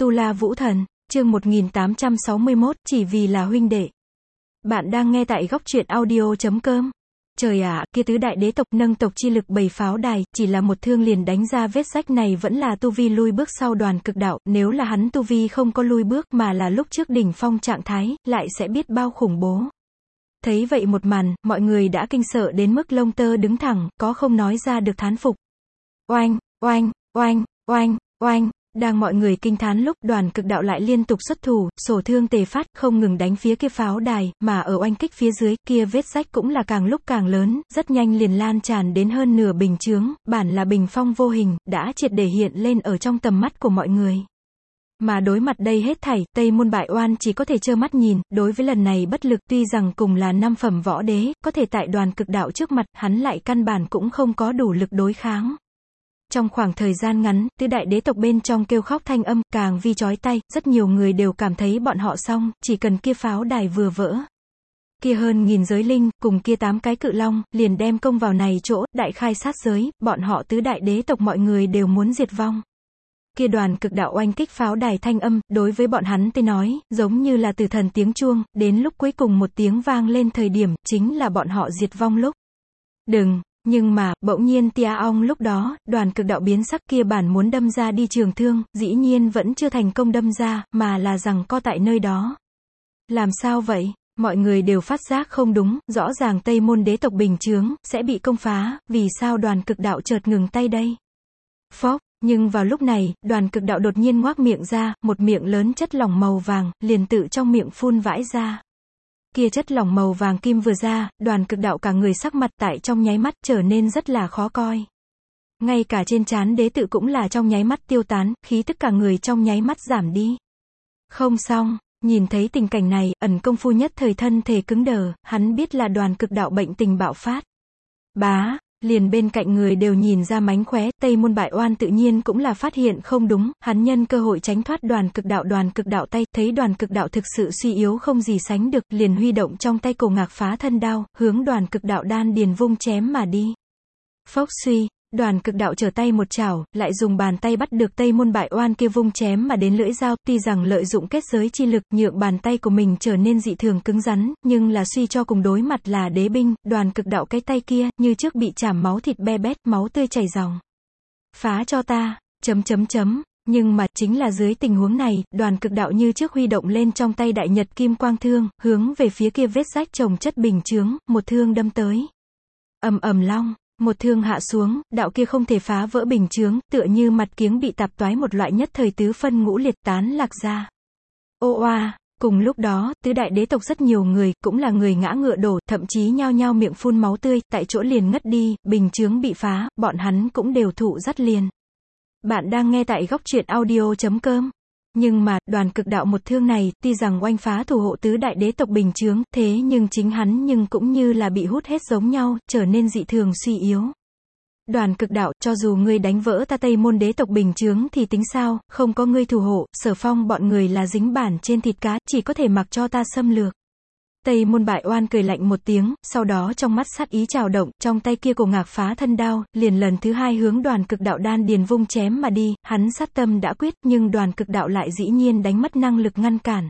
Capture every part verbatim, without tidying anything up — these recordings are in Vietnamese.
Tu La Vũ Thần, chương một nghìn tám trăm sáu mươi mốt, chỉ vì là huynh đệ. Bạn đang nghe tại góc truyện audio chấm com. Trời ạ, kia tứ đại đế tộc nâng tộc chi lực bày pháo đài, chỉ là một thương liền đánh ra vết rách này vẫn là tu vi lui bước sau Đoàn Cực Đạo, nếu là hắn tu vi không có lui bước mà là lúc trước đỉnh phong trạng thái, lại sẽ biết bao khủng bố. Thấy vậy một màn, mọi người đã kinh sợ đến mức lông tơ đứng thẳng, có không nói ra được thán phục. Oanh, oanh, oanh, oanh, oanh. Đang mọi người kinh thán lúc Đoàn Cực Đạo lại liên tục xuất thủ, sổ thương tề phát, không ngừng đánh phía kia pháo đài, mà ở oanh kích phía dưới, kia vết rách cũng là càng lúc càng lớn, rất nhanh liền lan tràn đến hơn nửa bình chướng, bản là bình phong vô hình, đã triệt để hiện lên ở trong tầm mắt của mọi người. Mà đối mặt đây hết thảy, Tây Môn Bại Oan chỉ có thể trơ mắt nhìn, đối với lần này bất lực, tuy rằng cùng là năm phẩm võ đế, có thể tại Đoàn Cực Đạo trước mặt, hắn lại căn bản cũng không có đủ lực đối kháng. Trong khoảng thời gian ngắn, tứ đại đế tộc bên trong kêu khóc thanh âm, càng vi chói tai, rất nhiều người đều cảm thấy bọn họ xong, chỉ cần kia pháo đài vừa vỡ. Kia hơn nghìn giới linh, cùng kia tám cái cự long, liền đem công vào này chỗ, đại khai sát giới, bọn họ tứ đại đế tộc mọi người đều muốn diệt vong. Kia Đoàn Cực Đạo oanh kích pháo đài thanh âm, đối với bọn hắn tới nói, giống như là tử thần tiếng chuông, đến lúc cuối cùng một tiếng vang lên thời điểm, chính là bọn họ diệt vong lúc. Đừng! Nhưng mà, bỗng nhiên tia ong lúc đó, Đoàn Cực Đạo biến sắc kia bản muốn đâm ra đi trường thương, dĩ nhiên vẫn chưa thành công đâm ra, mà là rằng co tại nơi đó. Làm sao vậy? Mọi người đều phát giác không đúng, rõ ràng Tây Môn đế tộc bình chướng, sẽ bị công phá, vì sao Đoàn Cực Đạo chợt ngừng tay đây? Phốc, nhưng vào lúc này, Đoàn Cực Đạo đột nhiên ngoác miệng ra, một miệng lớn chất lỏng màu vàng, liền tự trong miệng phun vãi ra. Kia chất lỏng màu vàng kim vừa ra, Đoàn Cực Đạo cả người sắc mặt tại trong nháy mắt trở nên rất là khó coi. Ngay cả trên trán đế tự cũng là trong nháy mắt tiêu tán, khí tức cả người trong nháy mắt giảm đi. Không xong, nhìn thấy tình cảnh này, Ẩn Công Phu nhất thời thân thể cứng đờ, hắn biết là Đoàn Cực Đạo bệnh tình bạo phát. Bá, liền bên cạnh người đều nhìn ra mánh khóe, Tây Môn Bại Oan tự nhiên cũng là phát hiện không đúng, hắn nhân cơ hội tránh thoát Đoàn Cực Đạo Đoàn Cực Đạo tay, thấy Đoàn Cực Đạo thực sự suy yếu không gì sánh được, liền huy động trong tay cổ ngạc phá thân đao, hướng Đoàn Cực Đạo đan điền vung chém mà đi. Phốc suy, Đoàn Cực Đạo trở tay một chảo, lại dùng bàn tay bắt được Tây Môn Bại Oan kia vung chém mà đến lưỡi dao, tuy rằng lợi dụng kết giới chi lực nhượng bàn tay của mình trở nên dị thường cứng rắn, nhưng là suy cho cùng đối mặt là đế binh, Đoàn Cực Đạo cái tay kia, như trước bị chảm máu thịt be bét, máu tươi chảy ròng. Phá cho ta, chấm chấm chấm, nhưng mà, chính là dưới tình huống này, Đoàn Cực Đạo như trước huy động lên trong tay đại nhật kim quang thương, hướng về phía kia vết rách chồng chất bình chướng, một thương đâm tới. Ầm ầm long. Một thương hạ xuống, đạo kia không thể phá vỡ bình chướng, tựa như mặt kiếng bị tạp toái một loại nhất thời tứ phân ngũ liệt tán lạc ra. Ô oa, cùng lúc đó, tứ đại đế tộc rất nhiều người, cũng là người ngã ngựa đổ, thậm chí nhao nhao miệng phun máu tươi, tại chỗ liền ngất đi, bình chướng bị phá, bọn hắn cũng đều thụ dắt liền. Bạn đang nghe tại góc truyện audio chấm com. Nhưng mà, Đoàn Cực Đạo một thương này, tuy rằng oanh phá thủ hộ tứ đại đế tộc bình chướng, thế nhưng chính hắn nhưng cũng như là bị hút hết giống nhau, trở nên dị thường suy yếu. Đoàn Cực Đạo, cho dù ngươi đánh vỡ ta Tây Môn đế tộc bình chướng thì tính sao, không có ngươi thủ hộ, Sở Phong bọn người là dính bản trên thịt cá, chỉ có thể mặc cho ta xâm lược. Tây Môn Bại Oan cười lạnh một tiếng, sau đó trong mắt sát ý trào động, trong tay kia cổ ngạc phá thân đao, liền lần thứ hai hướng Đoàn Cực Đạo đan điền vung chém mà đi, hắn sát tâm đã quyết, nhưng Đoàn Cực Đạo lại dĩ nhiên đánh mất năng lực ngăn cản.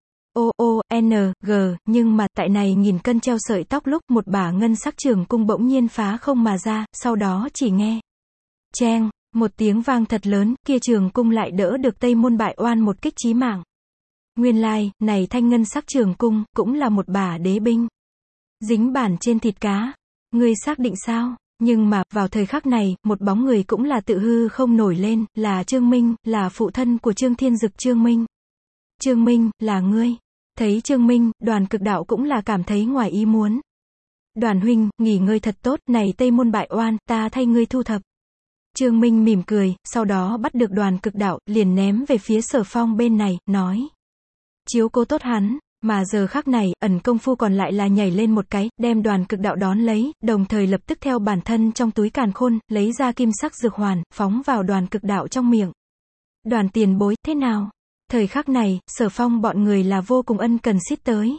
O O N G, nhưng mà, tại này nghìn cân treo sợi tóc lúc một bả ngân sắc trường cung bỗng nhiên phá không mà ra, sau đó chỉ nghe. Cheng, một tiếng vang thật lớn, kia trường cung lại đỡ được Tây Môn Bại Oan một kích chí mạng. Nguyên lai, like, này thanh ngân sắc trường cung, cũng là một bả đế binh. Dính bản trên thịt cá. Ngươi xác định sao? Nhưng mà, vào thời khắc này, một bóng người cũng là tự hư không nổi lên, là Trương Minh, là phụ thân của Trương Thiên Dực Trương Minh. Trương Minh, là ngươi. Thấy Trương Minh, Đoàn Cực Đạo cũng là cảm thấy ngoài ý muốn. Đoàn huynh, nghỉ ngơi thật tốt, này Tây Môn Bại Oan, ta thay ngươi thu thập. Trương Minh mỉm cười, sau đó bắt được Đoàn Cực Đạo, liền ném về phía Sở Phong bên này, nói. Chiếu cố tốt hắn, mà giờ khắc này, Ẩn Công Phu còn lại là nhảy lên một cái, đem Đoàn Cực Đạo đón lấy, đồng thời lập tức theo bản thân trong túi càn khôn, lấy ra kim sắc dược hoàn, phóng vào Đoàn Cực Đạo trong miệng. Đoàn tiền bối, thế nào? Thời khắc này, Sở Phong bọn người là vô cùng ân cần xít tới.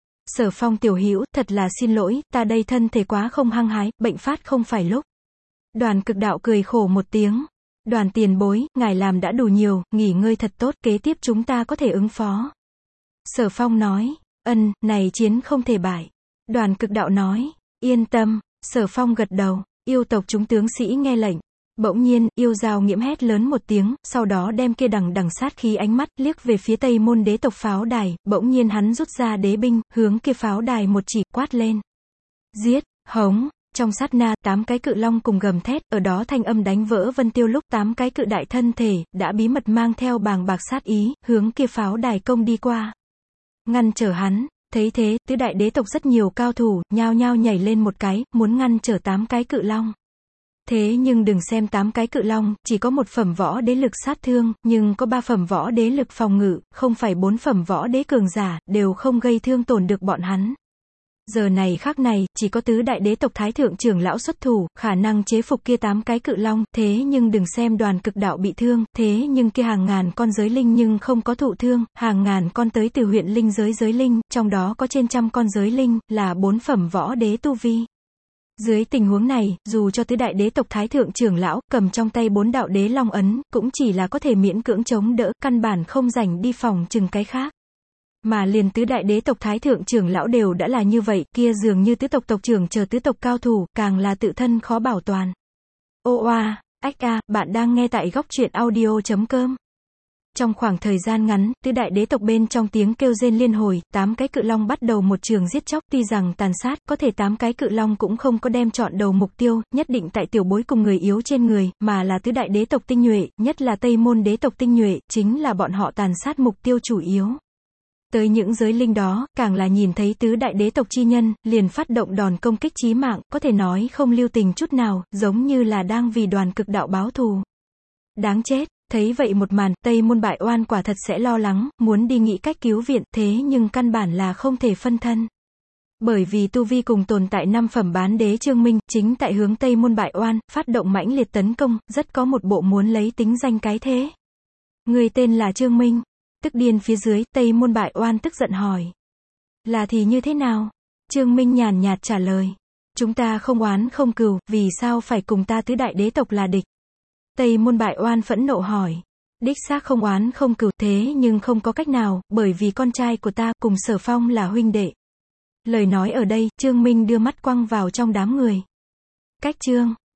Sở Phong tiểu hữu, thật là xin lỗi, ta đây thân thể quá không hăng hái, bệnh phát không phải lúc. Đoàn Cực Đạo cười khổ một tiếng. Đoàn tiền bối, ngài làm đã đủ nhiều, nghỉ ngơi thật tốt, kế tiếp chúng ta có thể ứng phó. Sở Phong nói, ân, này chiến không thể bại. Đoàn Cực Đạo nói, yên tâm. Sở Phong gật đầu, yêu tộc chúng tướng sĩ nghe lệnh. Bỗng nhiên, yêu Dao Nghiễm hét lớn một tiếng, sau đó đem kia đằng đằng sát khí ánh mắt liếc về phía Tây Môn đế tộc pháo đài, bỗng nhiên hắn rút ra đế binh, hướng kia pháo đài một chỉ, quát lên. Giết, hống. Trong sát na, tám cái cự long cùng gầm thét, ở đó thanh âm đánh vỡ vân tiêu lúc tám cái cự đại thân thể, đã bí mật mang theo bàng bạc sát ý, hướng kia pháo đài công đi qua. Ngăn trở hắn. Thấy thế, tứ đại đế tộc rất nhiều cao thủ, nhao nhao nhảy lên một cái, muốn ngăn trở tám cái cự long. Thế nhưng đừng xem tám cái cự long, chỉ có một phẩm võ đế lực sát thương, nhưng có ba phẩm võ đế lực phòng ngự, không phải bốn phẩm võ đế cường giả, đều không gây thương tổn được bọn hắn. Giờ này khác này, chỉ có tứ đại đế tộc thái thượng trưởng lão xuất thủ, khả năng chế phục kia tám cái cự long, thế nhưng đừng xem Đoàn Cực Đạo bị thương, thế nhưng kia hàng ngàn con giới linh nhưng không có thụ thương, hàng ngàn con tới từ huyện linh giới giới linh, trong đó có trên trăm con giới linh, là bốn phẩm võ đế tu vi. Dưới tình huống này, dù cho tứ đại đế tộc thái thượng trưởng lão, cầm trong tay bốn đạo đế long ấn, cũng chỉ là có thể miễn cưỡng chống đỡ, căn bản không rảnh đi phòng chừng cái khác. Mà liền tứ đại đế tộc thái thượng trưởng lão đều đã là như vậy, kia dường như tứ tộc tộc trưởng chờ tứ tộc cao thủ, càng là tự thân khó bảo toàn. Ô oa, ách a, bạn đang nghe tại góc truyện audio chấm com. Trong khoảng thời gian ngắn, tứ đại đế tộc bên trong tiếng kêu rên liên hồi, tám cái cự long bắt đầu một trường giết chóc, tuy rằng tàn sát, có thể tám cái cự long cũng không có đem chọn đầu mục tiêu, nhất định tại tiểu bối cùng người yếu trên người, mà là tứ đại đế tộc tinh nhuệ, nhất là Tây Môn đế tộc tinh nhuệ, chính là bọn họ tàn sát mục tiêu chủ yếu. Tới những giới linh đó, càng là nhìn thấy tứ đại đế tộc chi nhân, liền phát động đòn công kích chí mạng, có thể nói không lưu tình chút nào, giống như là đang vì Đoàn Cực Đạo báo thù. Đáng chết, thấy vậy một màn, Tây Môn Bại Oan quả thật sẽ lo lắng, muốn đi nghĩ cách cứu viện, thế nhưng căn bản là không thể phân thân. Bởi vì tu vi cùng tồn tại năm phẩm bán đế Trương Minh, chính tại hướng Tây Môn Bại Oan, phát động mãnh liệt tấn công, rất có một bộ muốn lấy tính danh cái thế. Người tên là Trương Minh. Tức điên phía dưới, Tây Môn Bại Oan tức giận hỏi. Là thì như thế nào? Trương Minh nhàn nhạt trả lời. Chúng ta không oán không cừu, vì sao phải cùng ta tứ đại đế tộc là địch? Tây Môn Bại Oan phẫn nộ hỏi. Đích xác không oán không cừu, thế nhưng không có cách nào, bởi vì con trai của ta cùng Sở Phong là huynh đệ. Lời nói ở đây, Trương Minh đưa mắt quăng vào trong đám người. Cách Trương,